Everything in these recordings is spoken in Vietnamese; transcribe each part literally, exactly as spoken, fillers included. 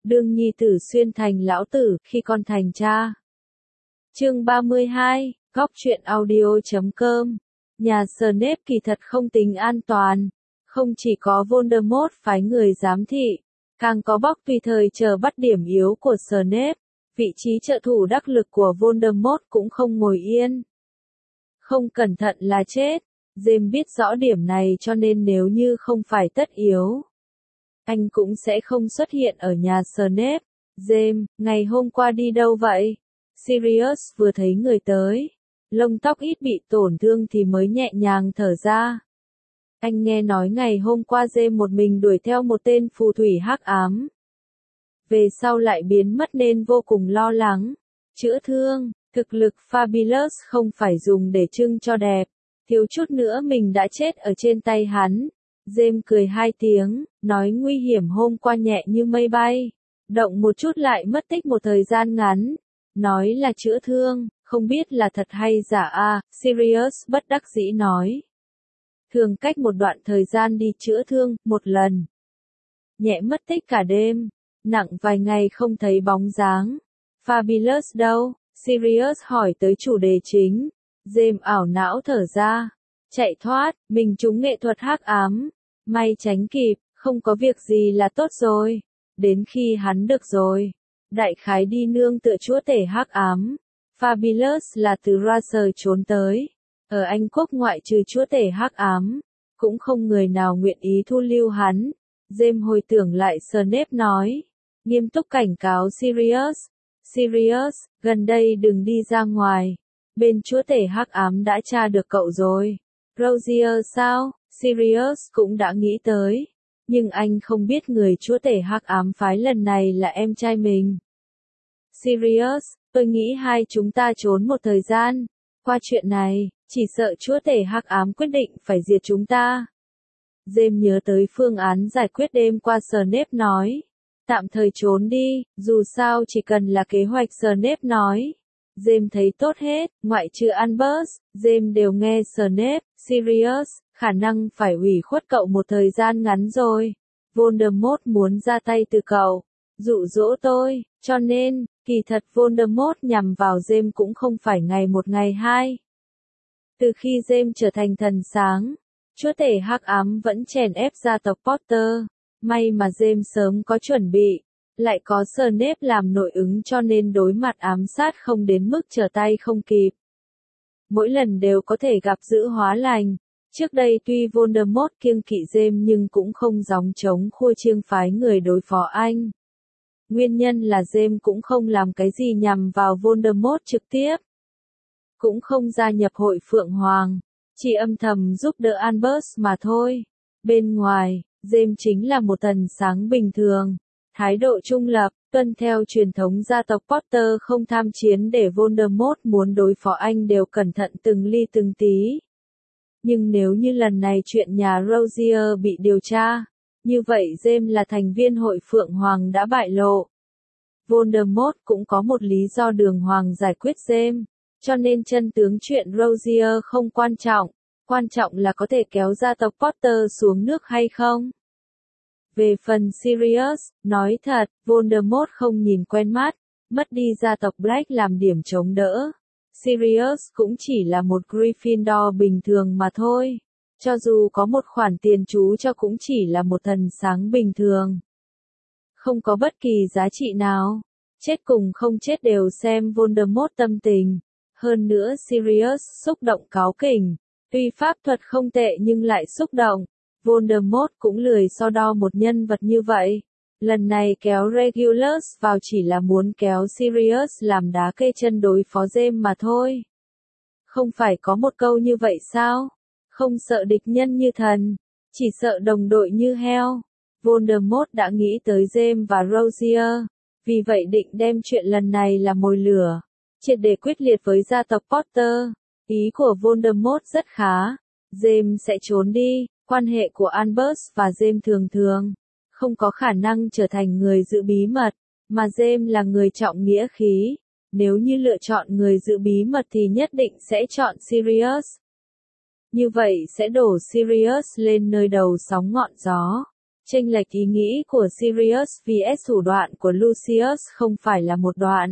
đương nhi tử xuyên thành lão tử khi con thành cha. Chương ba mươi hai, góc truyện audio chấm com. Nhà Snape kỳ thật không tính an toàn, không chỉ có Voldemort phái người giám thị, càng có Bóc tùy thời chờ bắt điểm yếu của Snape, vị trí trợ thủ đắc lực của Voldemort cũng không ngồi yên. Không cẩn thận là chết, James biết rõ điểm này cho nên nếu như không phải tất yếu, anh cũng sẽ không xuất hiện ở nhà Snape. James, ngày hôm qua đi đâu vậy? Sirius vừa thấy người tới, lông tóc ít bị tổn thương thì mới nhẹ nhàng thở ra. Anh nghe nói ngày hôm qua James một mình đuổi theo một tên phù thủy hắc ám. Về sau lại biến mất nên vô cùng lo lắng. Chữa thương, thực lực Fabulous không phải dùng để trưng cho đẹp. Thiếu chút nữa mình đã chết ở trên tay hắn. James cười hai tiếng, nói nguy hiểm hôm qua nhẹ như mây bay. Động một chút lại mất tích một thời gian ngắn. Nói là chữa thương, không biết là thật hay giả a. À, Sirius bất đắc dĩ nói. Thường cách một đoạn thời gian đi chữa thương, một lần. Nhẹ mất tích cả đêm, nặng vài ngày không thấy bóng dáng. Fabulous đâu? Sirius hỏi tới chủ đề chính. James ảo não thở ra. Chạy thoát, mình trúng nghệ thuật hắc ám. May tránh kịp, không có việc gì là tốt rồi. Đến khi hắn được rồi. Đại khái đi nương tựa chúa tể hắc ám. Fabulous là từ Russell trốn tới. Ở Anh Quốc ngoại trừ chúa tể hắc ám, cũng không người nào nguyện ý thu lưu hắn. James hồi tưởng lại Snape nói, nghiêm túc cảnh cáo Sirius. Sirius, gần đây đừng đi ra ngoài. Bên chúa tể hắc ám đã tra được cậu rồi. Rozier sao? Sirius cũng đã nghĩ tới. Nhưng anh không biết người chúa tể hắc ám phái lần này là em trai mình. Sirius, tôi nghĩ hai chúng ta trốn một thời gian. Qua chuyện này, chỉ sợ chúa tể hắc ám quyết định phải diệt chúng ta. James nhớ tới phương án giải quyết đêm qua Snape nói. Tạm thời trốn đi, dù sao chỉ cần là kế hoạch Snape nói. James thấy tốt hết, ngoại trừ Albus, James đều nghe Snape. Sirius, khả năng phải ủy khuất cậu một thời gian ngắn rồi. Voldemort muốn ra tay từ cậu, dụ dỗ tôi, cho nên, kỳ thật Voldemort nhằm vào James cũng không phải ngày một ngày hai. Từ khi James trở thành thần sáng, chúa tể hắc ám vẫn chèn ép gia tộc Potter. May mà James sớm có chuẩn bị, lại có Snape làm nội ứng cho nên đối mặt ám sát không đến mức trở tay không kịp. Mỗi lần đều có thể gặp giữ hóa lành. Trước đây tuy Voldemort kiêng kỵ James nhưng cũng không gióng trống khua chiêng phái người đối phó anh. Nguyên nhân là James cũng không làm cái gì nhằm vào Voldemort trực tiếp. Cũng không gia nhập hội Phượng Hoàng, chỉ âm thầm giúp đỡ Albus mà thôi. Bên ngoài, James chính là một thần sáng bình thường, thái độ trung lập, tuân theo truyền thống gia tộc Potter không tham chiến để Voldemort muốn đối phó anh đều cẩn thận từng ly từng tí. Nhưng nếu như lần này chuyện nhà Rozier bị điều tra, như vậy James là thành viên hội Phượng Hoàng đã bại lộ. Voldemort cũng có một lý do đường hoàng giải quyết James, cho nên chân tướng chuyện Rozier không quan trọng, quan trọng là có thể kéo gia tộc Potter xuống nước hay không. Về phần Sirius, nói thật, Voldemort không nhìn quen mắt, mất đi gia tộc Black làm điểm chống đỡ. Sirius cũng chỉ là một Gryffindor bình thường mà thôi. Cho dù có một khoản tiền chú cho cũng chỉ là một thần sáng bình thường. Không có bất kỳ giá trị nào. Chết cùng không chết đều xem Voldemort tâm tình. Hơn nữa Sirius xúc động cáu kỉnh. Tuy pháp thuật không tệ nhưng lại xúc động. Voldemort cũng lười so đo một nhân vật như vậy. Lần này kéo Regulus vào chỉ là muốn kéo Sirius làm đá kê chân đối phó James mà thôi. Không phải có một câu như vậy sao? Không sợ địch nhân như thần, chỉ sợ đồng đội như heo. Voldemort đã nghĩ tới James và Rozier, vì vậy định đem chuyện lần này là mồi lửa, triệt để quyết liệt với gia tộc Potter. Ý của Voldemort rất khá, James sẽ trốn đi, quan hệ của Albus và James thường thường không có khả năng trở thành người giữ bí mật, mà James là người trọng nghĩa khí. Nếu như lựa chọn người giữ bí mật thì nhất định sẽ chọn Sirius. Như vậy sẽ đổ Sirius lên nơi đầu sóng ngọn gió. Chênh lệch ý nghĩ của Sirius vs thủ đoạn của Lucius không phải là một đoạn.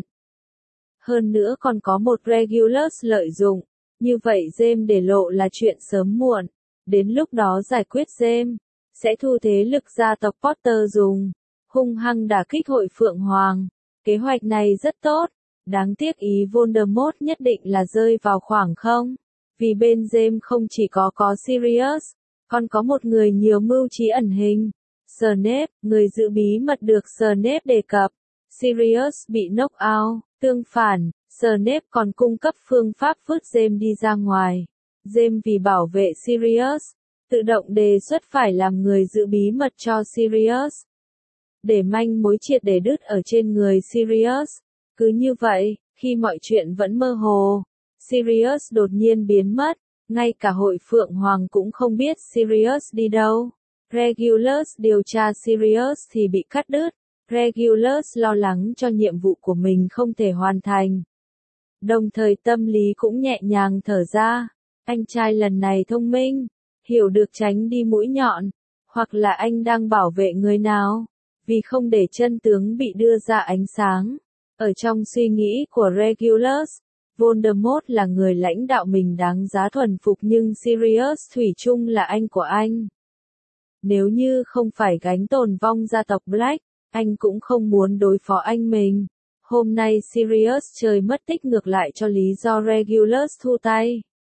Hơn nữa còn có một Regulus lợi dụng, như vậy James để lộ là chuyện sớm muộn, đến lúc đó giải quyết James, sẽ thu thế lực gia tộc Potter dùng, hung hăng đả kích hội Phượng Hoàng. Kế hoạch này rất tốt, đáng tiếc ý Voldemort nhất định là rơi vào khoảng không, vì bên James không chỉ có có Sirius, còn có một người nhiều mưu trí ẩn hình, Snape, người giữ bí mật được Snape đề cập. Sirius bị knock out, tương phản, Snape còn cung cấp phương pháp vứt James đi ra ngoài. James vì bảo vệ Sirius, tự động đề xuất phải làm người giữ bí mật cho Sirius, để manh mối triệt để đứt ở trên người Sirius. Cứ như vậy, khi mọi chuyện vẫn mơ hồ, Sirius đột nhiên biến mất, ngay cả hội Phượng Hoàng cũng không biết Sirius đi đâu. Regulus điều tra Sirius thì bị cắt đứt. Regulus lo lắng cho nhiệm vụ của mình không thể hoàn thành. Đồng thời tâm lý cũng nhẹ nhàng thở ra. Anh trai lần này thông minh, hiểu được tránh đi mũi nhọn, hoặc là anh đang bảo vệ người nào, vì không để chân tướng bị đưa ra ánh sáng. Ở trong suy nghĩ của Regulus, Voldemort là người lãnh đạo mình đáng giá thuần phục nhưng Sirius thủy chung là anh của anh. Nếu như không phải gánh tồn vong gia tộc Black, anh cũng không muốn đối phó anh mình. Hôm nay Sirius chơi mất tích ngược lại cho lý do Regulus thu tay.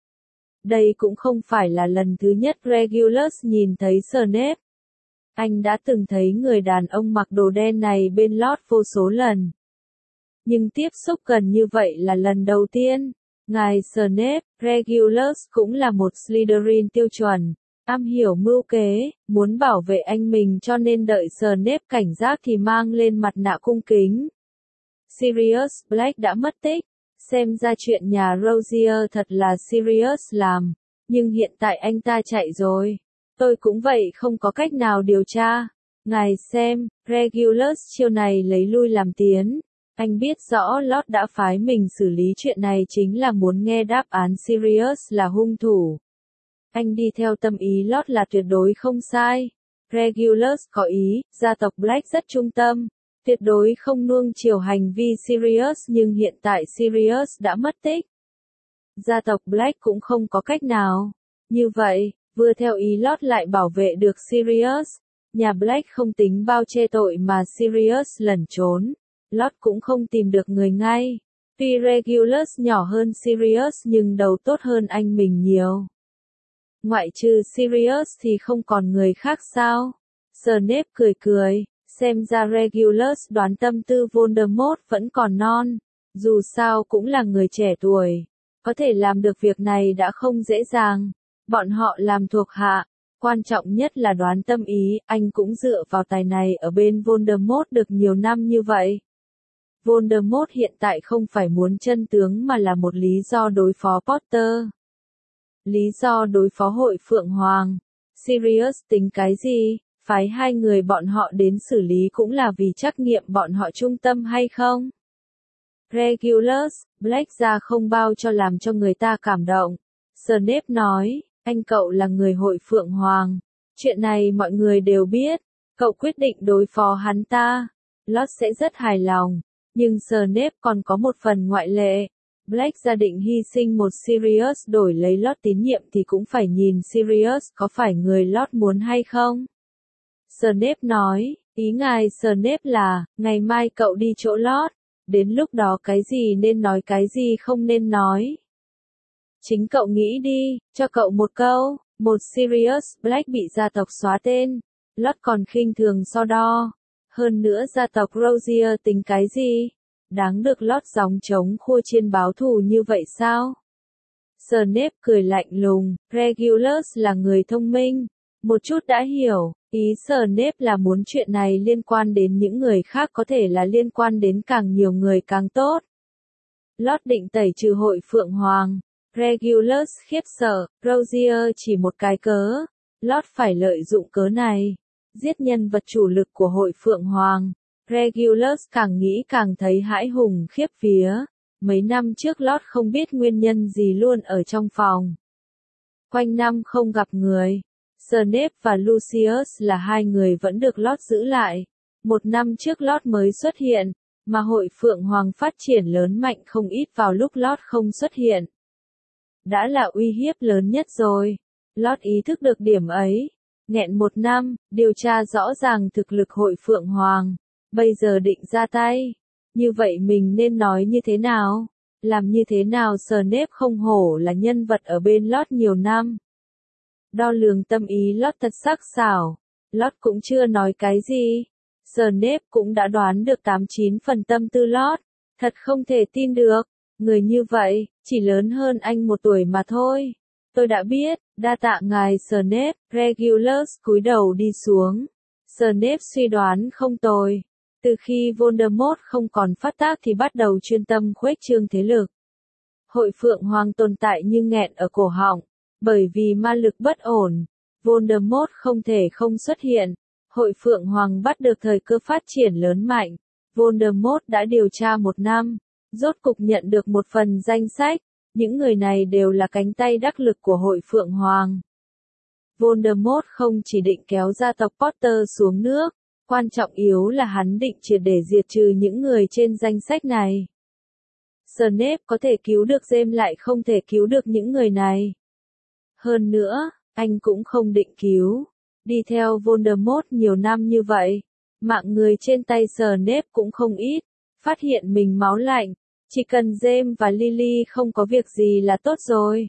Đây cũng không phải là lần thứ nhất Regulus nhìn thấy Snape. Anh đã từng thấy người đàn ông mặc đồ đen này bên Lodge vô số lần. Nhưng tiếp xúc gần như vậy là lần đầu tiên. Ngài Snape, Regulus cũng là một Slytherin tiêu chuẩn, am hiểu mưu kế, muốn bảo vệ anh mình cho nên đợi Snape cảnh giác thì mang lên mặt nạ cung kính. Sirius Black đã mất tích, xem ra chuyện nhà Rosier thật là Sirius làm, nhưng hiện tại anh ta chạy rồi. Tôi cũng vậy không có cách nào điều tra. Ngài xem, Regulus chiêu này lấy lui làm tiến. Anh biết rõ Lodge đã phái mình xử lý chuyện này chính là muốn nghe đáp án Sirius là hung thủ. Anh đi theo tâm ý Lodge là tuyệt đối không sai. Regulus có ý, gia tộc Black rất trung tâm, tuyệt đối không nuông chiều hành vi Sirius nhưng hiện tại Sirius đã mất tích. Gia tộc Black cũng không có cách nào. Như vậy, vừa theo ý Lodge lại bảo vệ được Sirius. Nhà Black không tính bao che tội mà Sirius lẩn trốn. Lodge cũng không tìm được người ngay. Tuy Regulus nhỏ hơn Sirius nhưng đầu tốt hơn anh mình nhiều. Ngoại trừ Sirius thì không còn người khác sao? Snape cười cười, xem ra Regulus đoán tâm tư Voldemort vẫn còn non. Dù sao cũng là người trẻ tuổi, có thể làm được việc này đã không dễ dàng. Bọn họ làm thuộc hạ, quan trọng nhất là đoán tâm ý, anh cũng dựa vào tài này ở bên Voldemort được nhiều năm như vậy. Voldemort hiện tại không phải muốn chân tướng mà là một lý do đối phó Potter. Lý do đối phó hội Phượng Hoàng. Sirius tính cái gì? Phái hai người bọn họ đến xử lý cũng là vì trắc nghiệm bọn họ trung tâm hay không? Regulus, Black ra không bao cho làm cho người ta cảm động. Snape nói, anh cậu là người hội Phượng Hoàng. Chuyện này mọi người đều biết. Cậu quyết định đối phó hắn ta. Lodge sẽ rất hài lòng. Nhưng Snape còn có một phần ngoại lệ. Black gia định hy sinh một Sirius đổi lấy Lodge tín nhiệm thì cũng phải nhìn Sirius có phải người Lodge muốn hay không. Snape nói, ý ngài Snape là, ngày mai cậu đi chỗ Lodge, đến lúc đó cái gì nên nói cái gì không nên nói. Chính cậu nghĩ đi, cho cậu một câu, một Sirius Black bị gia tộc xóa tên, Lodge còn khinh thường so đo. Hơn nữa gia tộc Rosier tính cái gì? Đáng được Lodge gióng trống khua chiên báo thù như vậy sao? Snape cười lạnh lùng, Regulus là người thông minh, một chút đã hiểu, ý Snape là muốn chuyện này liên quan đến những người khác có thể là liên quan đến càng nhiều người càng tốt. Lodge định tẩy trừ hội Phượng Hoàng, Regulus khiếp sợ, Rosier chỉ một cái cớ, Lodge phải lợi dụng cớ này, giết nhân vật chủ lực của hội Phượng Hoàng. Regulus càng nghĩ càng thấy hãi hùng khiếp vía. Mấy năm trước Lodge không biết nguyên nhân gì luôn ở trong phòng. Quanh năm không gặp người. Snape và Lucius là hai người vẫn được Locke giữ lại. Một năm trước Locke mới xuất hiện, mà hội Phượng Hoàng phát triển lớn mạnh không ít vào lúc Locke không xuất hiện. Đã là uy hiếp lớn nhất rồi. Locke ý thức được điểm ấy. Nghẹn một năm, điều tra rõ ràng thực lực hội Phượng Hoàng. Bây giờ định ra tay. Như vậy mình nên nói như thế nào? Làm như thế nào Snape không hổ là nhân vật ở bên Locke nhiều năm? Đo lường tâm ý Locke thật sắc sảo. Locke cũng chưa nói cái gì. Snape cũng đã đoán được tám chín phần tâm tư Locke. Thật không thể tin được. Người như vậy, chỉ lớn hơn anh một tuổi mà thôi. Tôi đã biết, đa tạ ngài Snape. Regulus cúi đầu đi xuống. Snape suy đoán không tồi. Từ khi Voldemort không còn phát tác thì bắt đầu chuyên tâm khuếch trương thế lực. Hội Phượng Hoàng tồn tại như nghẹn ở cổ họng. Bởi vì ma lực bất ổn, Voldemort không thể không xuất hiện. Hội Phượng Hoàng bắt được thời cơ phát triển lớn mạnh. Voldemort đã điều tra một năm, rốt cục nhận được một phần danh sách. Những người này đều là cánh tay đắc lực của hội Phượng Hoàng. Voldemort không chỉ định kéo gia tộc Potter xuống nước, quan trọng yếu là hắn định triệt để diệt trừ những người trên danh sách này. Snape có thể cứu được James lại không thể cứu được những người này. Hơn nữa, anh cũng không định cứu. Đi theo Voldemort nhiều năm như vậy, mạng người trên tay Snape cũng không ít. Phát hiện mình máu lạnh, chỉ cần James và Lily không có việc gì là tốt rồi.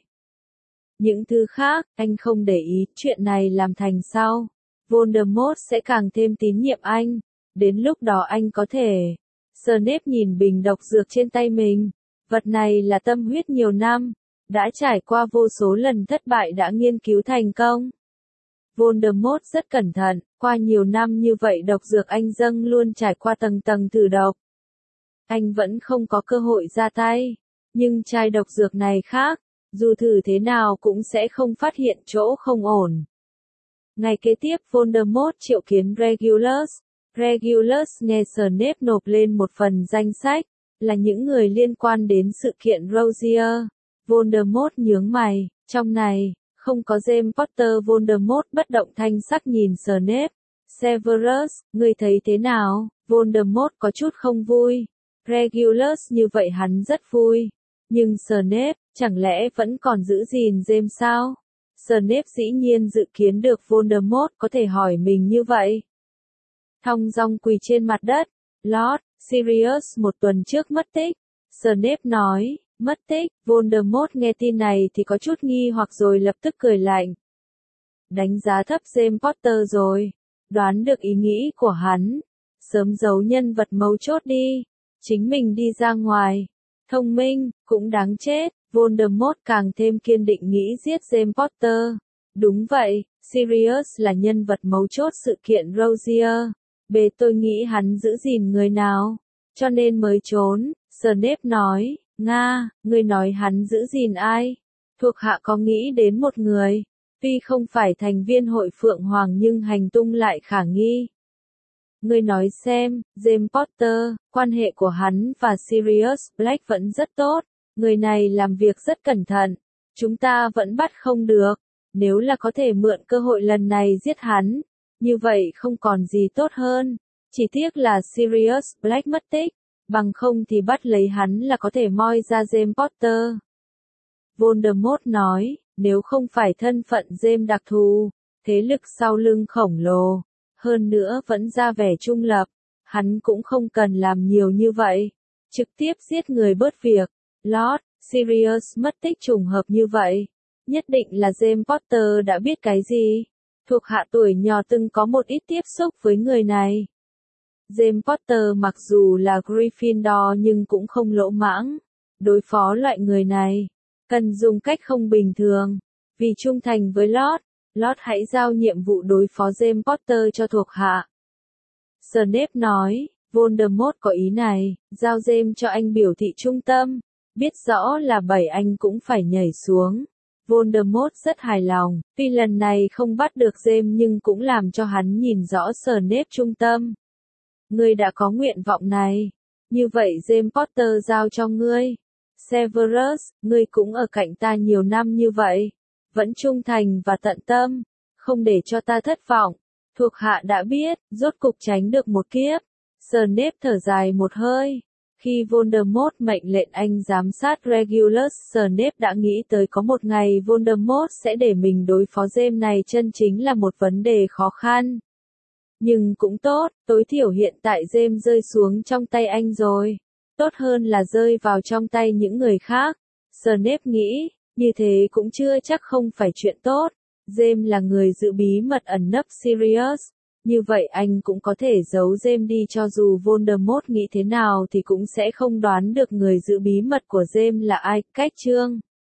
Những thứ khác, anh không để ý, chuyện này làm thành sau. Voldemort sẽ càng thêm tín nhiệm anh. Đến lúc đó anh có thể. Snape nhìn bình độc dược trên tay mình. Vật này là tâm huyết nhiều năm. Đã trải qua vô số lần thất bại đã nghiên cứu thành công. Voldemort rất cẩn thận, qua nhiều năm như vậy độc dược anh dâng luôn trải qua tầng tầng thử độc. Anh vẫn không có cơ hội ra tay, nhưng chai độc dược này khác, dù thử thế nào cũng sẽ không phát hiện chỗ không ổn. Ngày kế tiếp Voldemort triệu kiến Regulus. Regulus nghe Snape nộp lên một phần danh sách, là những người liên quan đến sự kiện Rosier. Voldemort nhướng mày, trong này, không có James Potter. Voldemort bất động thanh sắc nhìn Snape. Severus, ngươi thấy thế nào? Voldemort có chút không vui. Regulus như vậy hắn rất vui. Nhưng Snape, chẳng lẽ vẫn còn giữ gìn James sao? Snape dĩ nhiên dự kiến được Voldemort có thể hỏi mình như vậy. Thong dong quỳ trên mặt đất. Lord, Sirius một tuần trước mất tích. Snape nói, mất tích. Voldemort nghe tin này thì có chút nghi hoặc rồi lập tức cười lạnh. Đánh giá thấp James Potter rồi. Đoán được ý nghĩ của hắn. Sớm giấu nhân vật mấu chốt đi. Chính mình đi ra ngoài. Thông minh, cũng đáng chết. Voldemort càng thêm kiên định nghĩ giết James Potter. Đúng vậy, Sirius là nhân vật mấu chốt sự kiện Rosier. Bề tôi nghĩ hắn giữ gìn người nào, cho nên mới trốn. Snape nói, Nga, ngươi nói hắn giữ gìn ai? Thuộc hạ có nghĩ đến một người, tuy không phải thành viên hội Phượng Hoàng nhưng hành tung lại khả nghi. Ngươi nói xem, James Potter, quan hệ của hắn và Sirius Black vẫn rất tốt. Người này làm việc rất cẩn thận. Chúng ta vẫn bắt không được. Nếu là có thể mượn cơ hội lần này giết hắn, như vậy không còn gì tốt hơn. Chỉ tiếc là Sirius Black mất tích. Bằng không thì bắt lấy hắn là có thể moi ra James Potter. Voldemort nói, nếu không phải thân phận James đặc thù, thế lực sau lưng khổng lồ, hơn nữa vẫn ra vẻ trung lập, hắn cũng không cần làm nhiều như vậy. Trực tiếp giết người bớt việc. Lord, Sirius mất tích trùng hợp như vậy. Nhất định là James Potter đã biết cái gì. Thuộc hạ tuổi nhỏ từng có một ít tiếp xúc với người này. James Potter mặc dù là Gryffindor nhưng cũng không lỗ mãng. Đối phó loại người này, cần dùng cách không bình thường. Vì trung thành với Lord, Lord hãy giao nhiệm vụ đối phó James Potter cho thuộc hạ. Snape nói, Voldemort có ý này, giao James cho anh biểu thị trung tâm. Biết rõ là bảy anh cũng phải nhảy xuống. Voldemort rất hài lòng, tuy lần này không bắt được James nhưng cũng làm cho hắn nhìn rõ Snape trung tâm. Ngươi đã có nguyện vọng này. Như vậy James Potter giao cho ngươi. Severus, ngươi cũng ở cạnh ta nhiều năm như vậy. Vẫn trung thành và tận tâm. không để cho ta thất vọng. Thuộc hạ đã biết, rốt cục tránh được một kiếp. Snape thở dài một hơi. Khi Voldemort mệnh lệnh anh giám sát Regulus, Snape đã nghĩ tới có một ngày Voldemort sẽ để mình đối phó James này chân chính là một vấn đề khó khăn. Nhưng cũng tốt, tối thiểu hiện tại James rơi xuống trong tay anh rồi. Tốt hơn là rơi vào trong tay những người khác. Snape nghĩ, như thế cũng chưa chắc không phải chuyện tốt. James là người giữ bí mật ẩn nấp Sirius. Như vậy anh cũng có thể giấu James đi, cho dù Voldemort nghĩ thế nào thì cũng sẽ không đoán được người giữ bí mật của James là ai. Cách chương